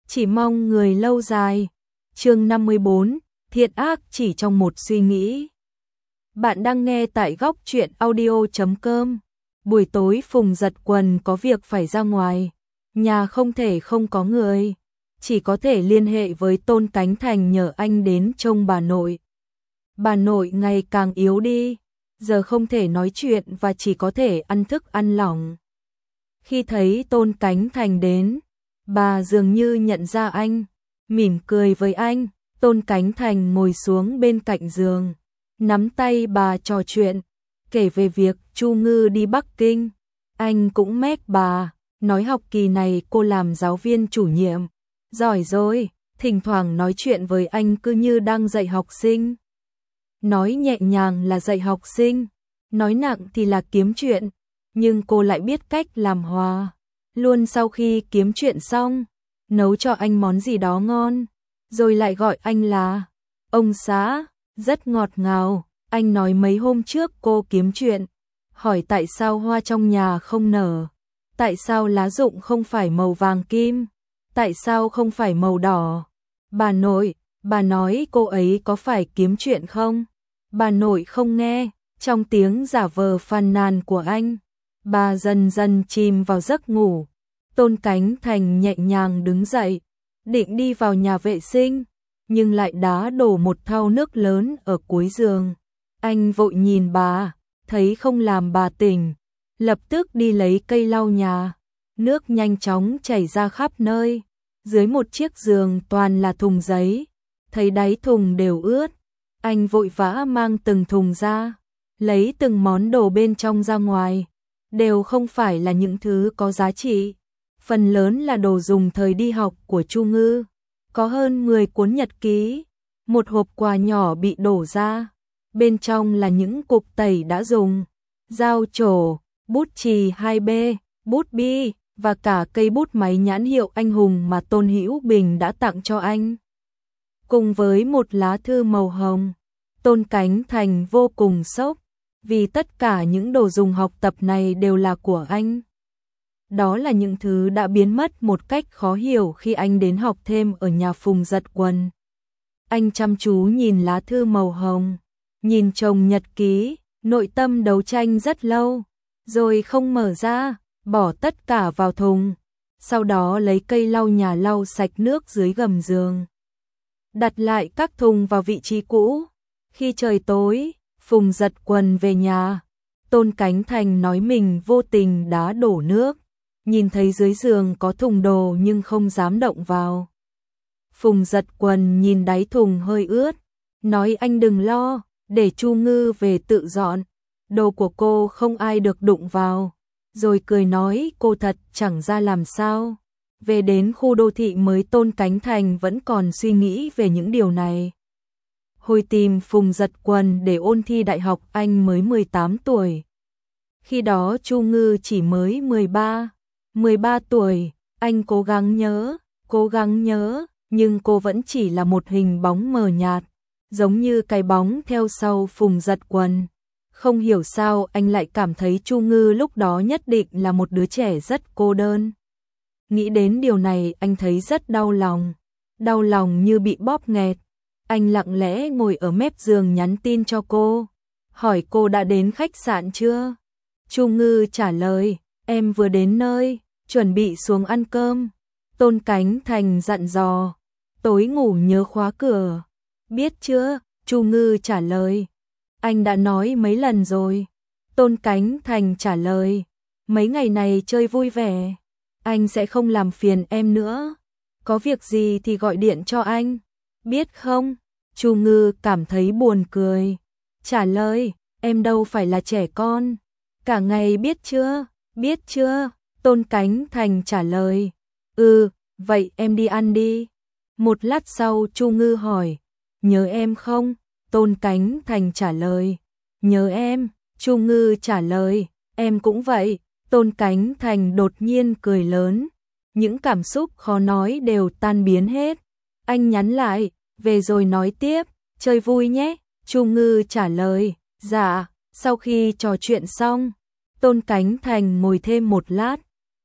chỉ mong người lâu dài. Chương 54, thiện ác chỉ trong một suy nghĩ. Bạn đang nghe tại góc truyện audio.com. Buổi tối Phùng Giật Quần có việc phải ra ngoài, nhà không thể không có người, chỉ có thể liên hệ với Tôn Cánh Thành nhờ anh đến trông bà nội. Bà nội ngày càng yếu đi, giờ không thể nói chuyện và chỉ có thể ăn thức ăn lỏng. Khi thấy Tôn Cánh Thành đến, bà dường như nhận ra anh, mỉm cười với anh. Tôn Cánh Thành ngồi xuống bên cạnh giường, nắm tay bà trò chuyện, kể về việc Chu Ngư đi Bắc Kinh. Anh cũng mét bà, nói học kỳ này cô làm giáo viên chủ nhiệm, giỏi rồi, thỉnh thoảng nói chuyện với anh cứ như đang dạy học sinh. Nói nhẹ nhàng là dạy học sinh, nói nặng thì là kiếm chuyện, nhưng cô lại biết cách làm hòa. Luôn sau khi kiếm chuyện xong, nấu cho anh món gì đó ngon, rồi lại gọi anh là ông xã, rất ngọt ngào. Anh nói mấy hôm trước cô kiếm chuyện, hỏi tại sao hoa trong nhà không nở, tại sao lá rụng không phải màu vàng kim, tại sao không phải màu đỏ. Bà nội, bà nói cô ấy có phải kiếm chuyện không? Bà nội không nghe, trong tiếng giả vờ phàn nàn của anh, bà dần dần chìm vào giấc ngủ. Tôn Cánh Thành nhẹ nhàng đứng dậy, định đi vào nhà vệ sinh, nhưng lại đá đổ một thau nước lớn ở cuối giường. Anh vội nhìn bà, thấy không làm bà tỉnh, lập tức đi lấy cây lau nhà. Nước nhanh chóng chảy ra khắp nơi, dưới một chiếc giường toàn là thùng giấy, thấy đáy thùng đều ướt. Anh vội vã mang từng thùng ra, lấy từng món đồ bên trong ra ngoài, đều không phải là những thứ có giá trị. Phần lớn là đồ dùng thời đi học của Chu Ngư, có hơn 10 cuốn nhật ký, một hộp quà nhỏ bị đổ ra, bên trong là những cục tẩy đã dùng, dao trổ, bút chì 2B, bút bi và cả cây bút máy nhãn hiệu Anh Hùng mà Tôn Hữu Bình đã tặng cho anh. Cùng với một lá thư màu hồng, Tôn Cánh Thành vô cùng sốc, vì tất cả những đồ dùng học tập này đều là của anh. Đó là những thứ đã biến mất một cách khó hiểu khi anh đến học thêm ở nhà Phùng Giật Quần. Anh chăm chú nhìn lá thư màu hồng, nhìn chồng nhật ký, nội tâm đấu tranh rất lâu, rồi không mở ra, bỏ tất cả vào thùng, sau đó lấy cây lau nhà lau sạch nước dưới gầm giường, đặt lại các thùng vào vị trí cũ. Khi trời tối, Phùng Giật Quần về nhà, Tôn Cánh Thành nói mình vô tình đá đổ nước, nhìn thấy dưới giường có thùng đồ nhưng không dám động vào. Phùng Giật Quần nhìn đáy thùng hơi ướt, nói anh đừng lo, để Chu Ngư về tự dọn, đồ của cô không ai được đụng vào, rồi cười nói cô thật chẳng ra làm sao. Về đến khu đô thị mới, Tôn Cánh Thành vẫn còn suy nghĩ về những điều này. Hồi tìm Phùng Giật Quần để ôn thi đại học anh mới 18 tuổi. Khi đó Chu Ngư chỉ mới 13 tuổi, anh cố gắng nhớ, nhưng cô vẫn chỉ là một hình bóng mờ nhạt, giống như cái bóng theo sau Phùng Giật Quần. Không hiểu sao anh lại cảm thấy Chu Ngư lúc đó nhất định là một đứa trẻ rất cô đơn. Nghĩ đến điều này anh thấy rất đau lòng như bị bóp nghẹt. Anh lặng lẽ ngồi ở mép giường nhắn tin cho cô, hỏi cô đã đến khách sạn chưa. Chu Ngư trả lời, em vừa đến nơi, chuẩn bị xuống ăn cơm. Tôn Cánh Thành dặn dò, tối ngủ nhớ khóa cửa. Biết chưa? Chu Ngư trả lời, anh đã nói mấy lần rồi. Tôn Cánh Thành trả lời, mấy ngày này chơi vui vẻ, anh sẽ không làm phiền em nữa. Có việc gì thì gọi điện cho anh, biết không? Chu Ngư cảm thấy buồn cười, trả lời, em đâu phải là trẻ con, cả ngày biết chưa? Tôn Cánh Thành trả lời, vậy em đi ăn đi. Một lát sau Chu Ngư hỏi, nhớ em không? Tôn Cánh Thành trả lời, nhớ em. Chu Ngư trả lời, em cũng vậy. Tôn Cánh Thành đột nhiên cười lớn, những cảm xúc khó nói đều tan biến hết. Anh nhắn lại, về rồi nói tiếp, chơi vui nhé. Chu Ngư trả lời, dạ. Sau khi trò chuyện xong, Tôn Cánh Thành ngồi thêm một lát,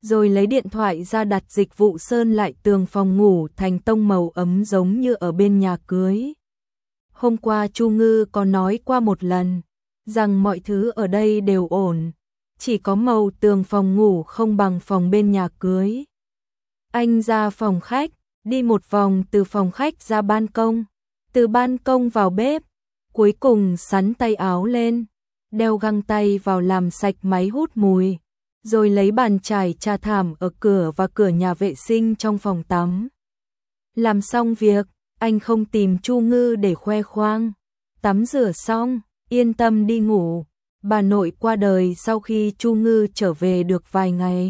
rồi lấy điện thoại ra đặt dịch vụ sơn lại tường phòng ngủ thành tông màu ấm giống như ở bên nhà cưới. Hôm qua Chu Ngư có nói qua một lần, rằng mọi thứ ở đây đều ổn, chỉ có màu tường phòng ngủ không bằng phòng bên nhà cưới. Anh ra phòng khách, đi một vòng từ phòng khách ra ban công, từ ban công vào bếp, cuối cùng xắn tay áo lên, đeo găng tay vào làm sạch máy hút mùi, rồi lấy bàn chải chà thảm ở cửa và cửa nhà vệ sinh trong phòng tắm. Làm xong việc, anh không tìm Chu Ngư để khoe khoang. Tắm rửa xong, yên tâm đi ngủ. Bà nội qua đời sau khi Chu Ngư trở về được vài ngày.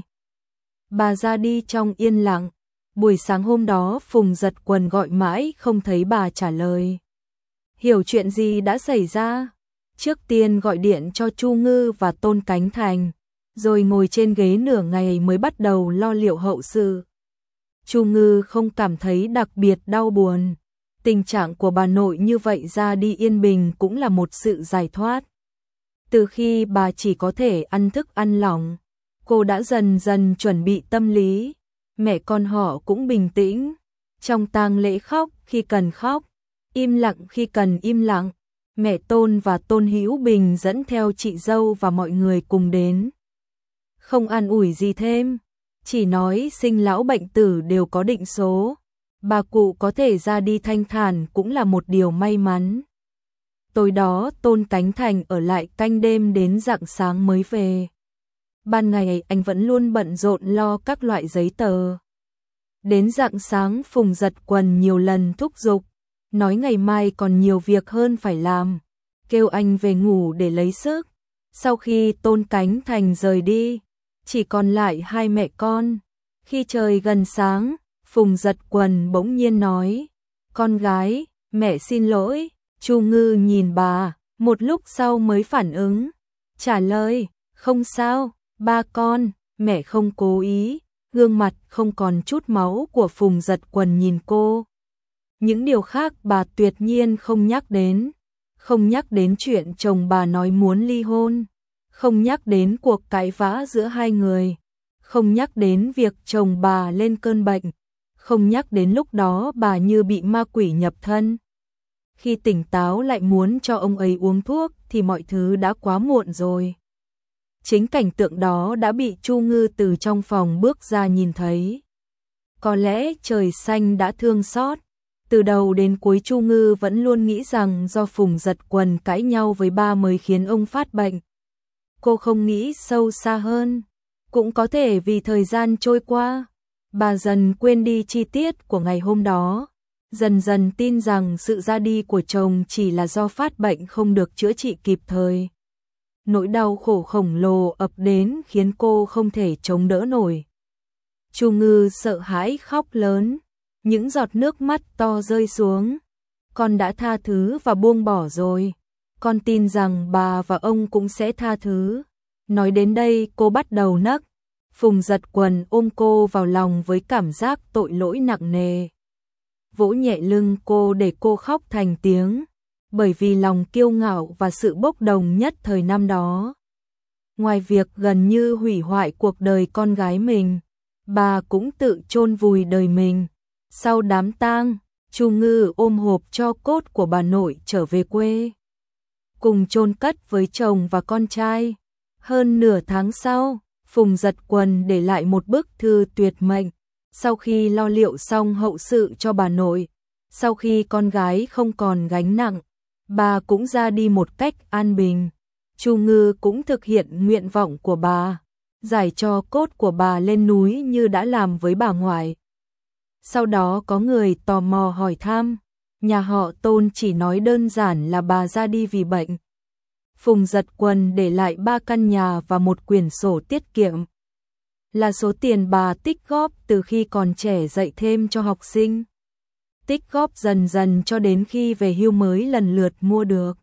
Bà ra đi trong yên lặng. Buổi sáng hôm đó Phùng Giật Quần gọi mãi không thấy bà trả lời. Hiểu chuyện gì đã xảy ra? Trước tiên gọi điện cho Chu Ngư và Tôn Cánh Thành, rồi ngồi trên ghế nửa ngày mới bắt đầu lo liệu hậu sự. Chu Ngư không cảm thấy đặc biệt đau buồn. Tình trạng của bà nội như vậy ra đi yên bình cũng là một sự giải thoát. Từ khi bà chỉ có thể ăn thức ăn lỏng, cô đã dần dần chuẩn bị tâm lý. Mẹ con họ cũng bình tĩnh. Trong tang lễ khóc khi cần khóc, im lặng khi cần im lặng. Mẹ Tôn và Tôn Hữu Bình dẫn theo chị dâu và mọi người cùng đến. Không an ủi gì thêm, chỉ nói sinh lão bệnh tử đều có định số. Bà cụ có thể ra đi thanh thản cũng là một điều may mắn. Tối đó Tôn Cánh Thành ở lại canh đêm đến rạng sáng mới về. Ban ngày anh vẫn luôn bận rộn lo các loại giấy tờ. Đến rạng sáng Phùng Giật Quần nhiều lần thúc giục, nói ngày mai còn nhiều việc hơn phải làm, kêu anh về ngủ để lấy sức. Sau khi Tôn Cánh Thành rời đi, chỉ còn lại hai mẹ con. Khi trời gần sáng, Phùng Giật Quần bỗng nhiên nói, con gái, mẹ xin lỗi. Chu Ngư nhìn bà, một lúc sau mới phản ứng, trả lời, không sao, ba con, mẹ không cố ý. Gương mặt không còn chút máu của Phùng Giật Quần nhìn cô. Những điều khác bà tuyệt nhiên không nhắc đến. Không nhắc đến chuyện chồng bà nói muốn ly hôn. Không nhắc đến cuộc cãi vã giữa hai người. Không nhắc đến việc chồng bà lên cơn bệnh. Không nhắc đến lúc đó bà như bị ma quỷ nhập thân. Khi tỉnh táo lại muốn cho ông ấy uống thuốc thì mọi thứ đã quá muộn rồi. Chính cảnh tượng đó đã bị Chu Ngư từ trong phòng bước ra nhìn thấy. Có lẽ trời xanh đã thương xót. Từ đầu đến cuối Chu Ngư vẫn luôn nghĩ rằng do Phùng Giật Quần cãi nhau với ba mới khiến ông phát bệnh. Cô không nghĩ sâu xa hơn. Cũng có thể vì thời gian trôi qua, bà dần quên đi chi tiết của ngày hôm đó. Dần dần tin rằng sự ra đi của chồng chỉ là do phát bệnh không được chữa trị kịp thời. Nỗi đau khổ khổng lồ ập đến khiến cô không thể chống đỡ nổi. Chu Ngư sợ hãi khóc lớn, những giọt nước mắt to rơi xuống. Con đã tha thứ và buông bỏ rồi. Con tin rằng bà và ông cũng sẽ tha thứ. Nói đến đây cô bắt đầu nấc. Phùng Giật Quần ôm cô vào lòng với cảm giác tội lỗi nặng nề. Vỗ nhẹ lưng cô để cô khóc thành tiếng. Bởi vì lòng kiêu ngạo và sự bốc đồng nhất thời năm đó. Ngoài việc gần như hủy hoại cuộc đời con gái mình, bà cũng tự chôn vùi đời mình. Sau đám tang, Chu Ngư ôm hộp tro cốt của bà nội trở về quê, cùng chôn cất với chồng và con trai. Hơn nửa tháng sau, Phùng Giật Quần để lại một bức thư tuyệt mệnh. Sau khi lo liệu xong hậu sự cho bà nội, sau khi con gái không còn gánh nặng, bà cũng ra đi một cách an bình. Chu Ngư cũng thực hiện nguyện vọng của bà, giải tro cốt của bà lên núi như đã làm với bà ngoại. Sau đó có người tò mò hỏi thăm, nhà họ Tôn chỉ nói đơn giản là bà ra đi vì bệnh. Phùng Giật Quần để lại 3 căn nhà và một quyển sổ tiết kiệm. Là số tiền bà tích góp từ khi còn trẻ dạy thêm cho học sinh. Tích góp dần dần cho đến khi về hưu mới lần lượt mua được.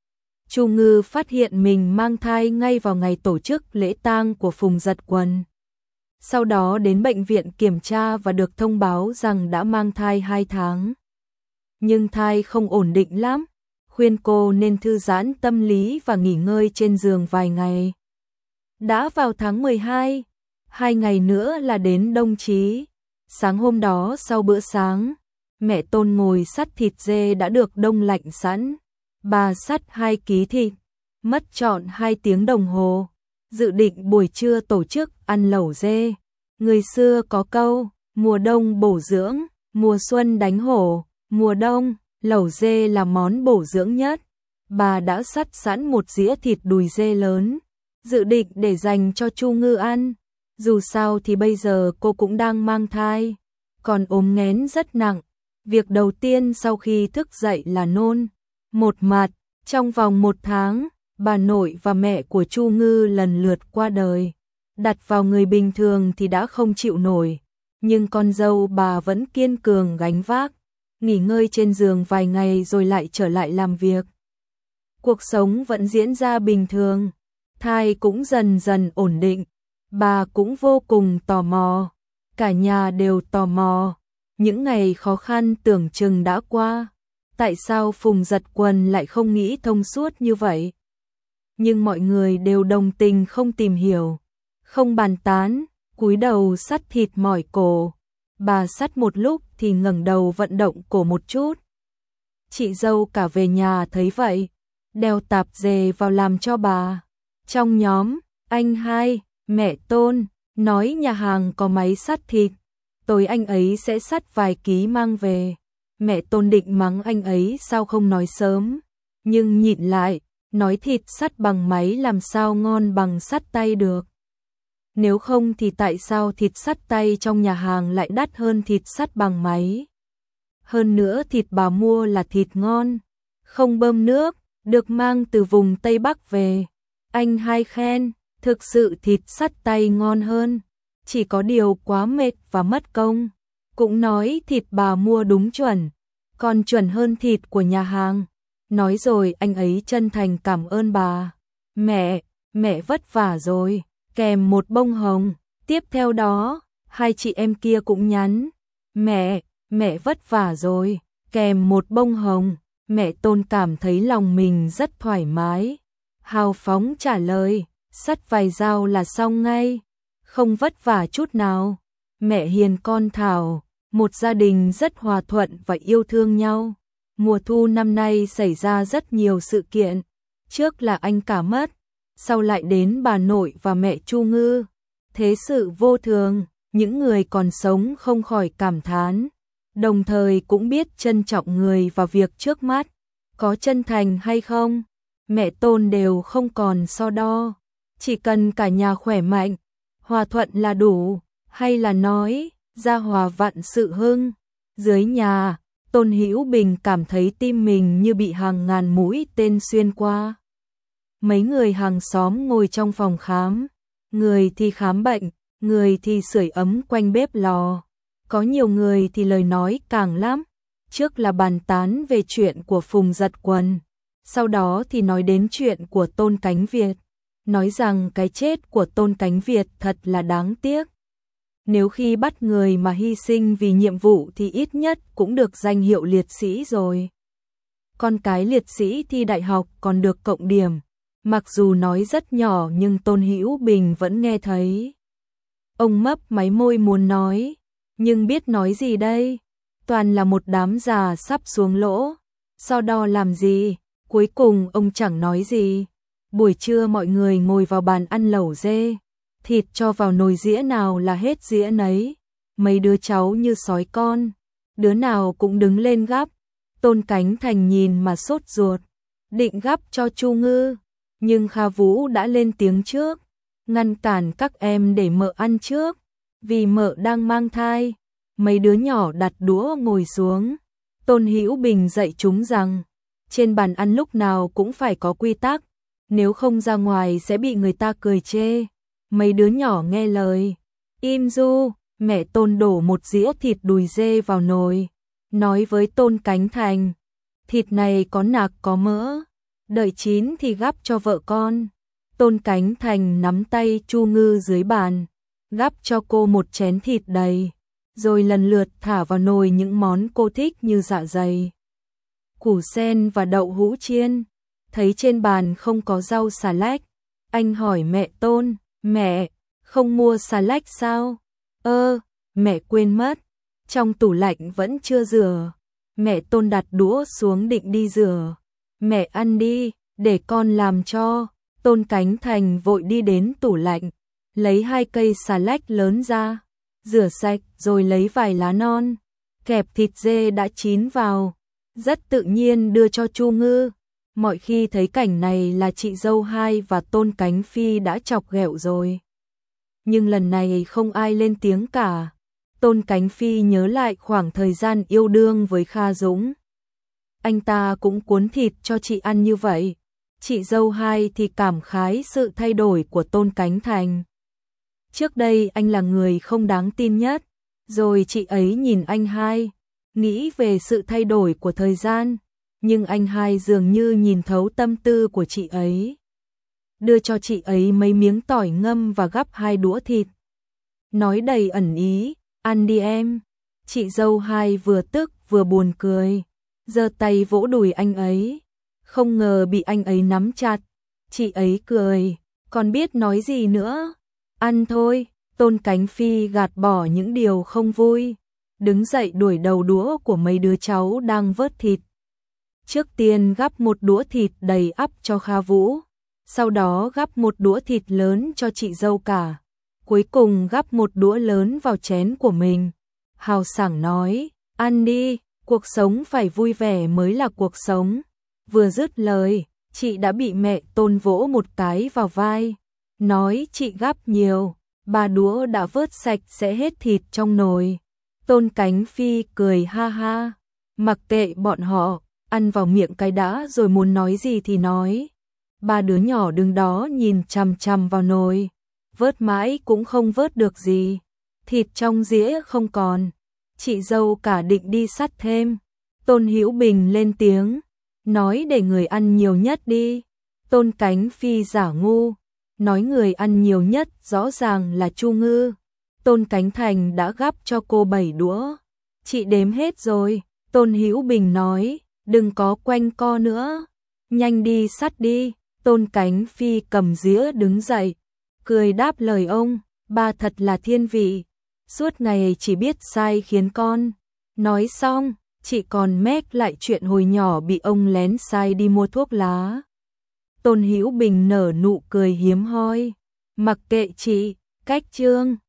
Chu Ngư phát hiện mình mang thai ngay vào ngày tổ chức lễ tang của Phùng Giật Quần. Sau đó đến bệnh viện kiểm tra và được thông báo rằng đã mang thai 2 tháng. Nhưng thai không ổn định lắm, khuyên cô nên thư giãn tâm lý và nghỉ ngơi trên giường vài ngày. Đã vào tháng 12, 2 ngày nữa là đến đông chí. Sáng hôm đó sau bữa sáng, mẹ Tôn ngồi sắt thịt dê đã được đông lạnh sẵn. Bà sắt 2 ký thịt, mất trọn 2 tiếng đồng hồ. Dự định buổi trưa tổ chức ăn lẩu dê. Người xưa có câu, mùa đông bổ dưỡng, mùa xuân đánh hổ. Mùa đông, lẩu dê là món bổ dưỡng nhất. Bà đã sắt sẵn một dĩa thịt đùi dê lớn, dự định để dành cho Chu Ngư ăn. Dù sao thì bây giờ cô cũng đang mang thai, còn ốm nghén rất nặng. Việc đầu tiên sau khi thức dậy là nôn. Một mặt, trong vòng 1 tháng, bà nội và mẹ của Chu Ngư lần lượt qua đời. Đặt vào người bình thường thì đã không chịu nổi, nhưng con dâu bà vẫn kiên cường gánh vác, nghỉ ngơi trên giường vài ngày rồi lại trở lại làm việc. Cuộc sống vẫn diễn ra bình thường, thai cũng dần dần ổn định. Bà cũng vô cùng tò mò, cả nhà đều tò mò. Những ngày khó khăn tưởng chừng đã qua, tại sao Phùng Dật Quần lại không nghĩ thông suốt như vậy? Nhưng mọi người đều đồng tình không tìm hiểu, không bàn tán, cúi đầu sắt thịt mỏi cổ. Bà sắt một lúc thì ngẩng đầu vận động cổ một chút. Chị dâu cả về nhà thấy vậy, đeo tạp dề vào làm cho bà. Trong nhóm, anh hai, mẹ Tôn, nói nhà hàng có máy sắt thịt, tối anh ấy sẽ sắt vài ký mang về. Mẹ Tôn định mắng anh ấy sao không nói sớm, nhưng nhịn lại, nói thịt sắt bằng máy làm sao ngon bằng sắt tay được. Nếu không thì tại sao thịt sắt tay trong nhà hàng lại đắt hơn thịt sắt bằng máy? Hơn nữa thịt bà mua là thịt ngon, không bơm nước, được mang từ vùng Tây Bắc về. Anh hai khen, thực sự thịt sắt tay ngon hơn, chỉ có điều quá mệt và mất công. Cũng nói thịt bà mua đúng chuẩn, còn chuẩn hơn thịt của nhà hàng. Nói rồi anh ấy chân thành cảm ơn bà. Mẹ vất vả rồi, kèm một bông hồng. Tiếp theo đó, hai chị em kia cũng nhắn, mẹ vất vả rồi, kèm một bông hồng. Mẹ Tôn cảm thấy lòng mình rất thoải mái, hào phóng trả lời, sắt vài dao là xong ngay, không vất vả chút nào. Mẹ hiền con Thảo, một gia đình rất hòa thuận và yêu thương nhau. Mùa thu năm nay xảy ra rất nhiều sự kiện, trước là anh cả mất, sau lại đến bà nội và mẹ Chu Ngư. Thế sự vô thường, những người còn sống không khỏi cảm thán, đồng thời cũng biết trân trọng người và việc trước mắt. Có chân thành hay không, mẹ Tôn đều không còn so đo, chỉ cần cả nhà khỏe mạnh, hòa thuận là đủ, hay là nói gia hòa vạn sự hưng. Dưới nhà, Tôn Hữu Bình cảm thấy tim mình như bị hàng ngàn mũi tên xuyên qua. Mấy người hàng xóm ngồi trong phòng khám, người thì khám bệnh, người thì sưởi ấm quanh bếp lò. Có nhiều người thì lời nói càng lắm, trước là bàn tán về chuyện của Phùng Dật Quần, sau đó thì nói đến chuyện của Tôn Cánh Việt, nói rằng cái chết của Tôn Cánh Việt thật là đáng tiếc. Nếu khi bắt người mà hy sinh vì nhiệm vụ thì ít nhất cũng được danh hiệu liệt sĩ rồi. Con cái liệt sĩ thi đại học còn được cộng điểm, mặc dù nói rất nhỏ nhưng Tôn Hữu Bình vẫn nghe thấy. Ông mấp máy môi muốn nói, nhưng biết nói gì đây? Toàn là một đám già sắp xuống lỗ, so đo làm gì? Cuối cùng ông chẳng nói gì. Buổi trưa mọi người ngồi vào bàn ăn lẩu dê, thịt cho vào nồi dĩa nào là hết dĩa nấy. Mấy đứa cháu như sói con, đứa nào cũng đứng lên gắp. Tôn Cánh Thành nhìn mà sốt ruột, định gắp cho Chu Ngư, nhưng Kha Vũ đã lên tiếng trước, ngăn cản các em để mợ ăn trước, vì mợ đang mang thai. Mấy đứa nhỏ đặt đũa ngồi xuống. Tôn Hữu Bình dạy chúng rằng, trên bàn ăn lúc nào cũng phải có quy tắc, nếu không ra ngoài sẽ bị người ta cười chê. Mấy đứa nhỏ nghe lời, im du. Mẹ Tôn đổ một dĩa thịt đùi dê vào nồi, nói với Tôn Cánh Thành, thịt này có nạc có mỡ, đợi chín thì gắp cho vợ con. Tôn Cánh Thành nắm tay Chu Ngư dưới bàn, gắp cho cô một chén thịt đầy, rồi lần lượt thả vào nồi những món cô thích như dạ dày, củ sen và đậu hũ chiên. Thấy trên bàn không có rau xà lách, anh hỏi mẹ Tôn, mẹ, Không mua xà lách sao? Mẹ quên mất, trong tủ lạnh vẫn chưa rửa. Mẹ Tôn đặt đũa xuống định đi rửa. Mẹ ăn đi, để con làm cho. Tôn Cánh Thành vội đi đến tủ lạnh, lấy 2 cây xà lách lớn ra, rửa sạch rồi lấy vài lá non, kẹp thịt dê đã chín vào, rất tự nhiên đưa cho Chu Ngư. Mọi khi thấy cảnh này là chị dâu hai và Tôn Cánh Phi đã chọc ghẹo rồi. Nhưng lần này không ai lên tiếng cả. Tôn Cánh Phi nhớ lại khoảng thời gian yêu đương với Kha Dũng. Anh ta cũng cuốn thịt cho chị ăn như vậy. Chị dâu hai thì cảm khái sự thay đổi của Tôn Cánh Thành. Trước đây anh là người không đáng tin nhất, rồi chị ấy nhìn anh hai, nghĩ về sự thay đổi của thời gian, nhưng anh hai dường như nhìn thấu tâm tư của chị ấy. Đưa cho chị ấy mấy miếng tỏi ngâm và gắp 2 đũa thịt. Nói đầy ẩn ý, ăn đi em. Chị dâu hai vừa tức vừa buồn cười, giơ tay vỗ đùi anh ấy. Không ngờ bị anh ấy nắm chặt. Chị ấy cười, còn biết nói gì nữa. Ăn thôi. Tôn Cánh Phi gạt bỏ những điều không vui, đứng dậy đuổi đầu đũa của mấy đứa cháu đang vớt thịt. Trước tiên gắp 1 đũa thịt đầy ắp cho Kha Vũ, sau đó gắp 1 đũa thịt lớn cho chị dâu cả, cuối cùng gắp 1 đũa lớn vào chén của mình. Hào sảng nói, ăn đi, cuộc sống phải vui vẻ mới là cuộc sống. Vừa dứt lời, chị đã bị mẹ Tôn vỗ một cái vào vai, nói chị gắp nhiều, 3 đũa đã vớt sạch sẽ hết thịt trong nồi. Tôn Cánh Phi cười ha ha, mặc kệ bọn họ, ăn vào miệng cái đã rồi muốn nói gì thì nói. 3 đứa nhỏ đứng đó nhìn chằm chằm vào nồi, vớt mãi cũng không vớt được gì, thịt trong dĩa không còn. Chị dâu cả định đi sắt thêm. Tôn Hữu Bình lên tiếng, nói để người ăn nhiều nhất đi. Tôn Cánh Phi giả ngu, nói người ăn nhiều nhất rõ ràng là Chu Ngư. Tôn Cánh Thành đã gắp cho cô 7 đũa. Chị đếm hết rồi. Tôn Hữu Bình nói, đừng có quanh co nữa, nhanh đi sắt đi. Tôn Cánh Phi cầm dĩa đứng dậy, cười đáp lời ông, ba thật là thiên vị, suốt ngày chỉ biết sai khiến con. Nói xong, chị còn mét lại chuyện hồi nhỏ bị ông lén sai đi mua thuốc lá. Tôn Hữu Bình nở nụ cười hiếm hoi, mặc kệ chị, cách chương.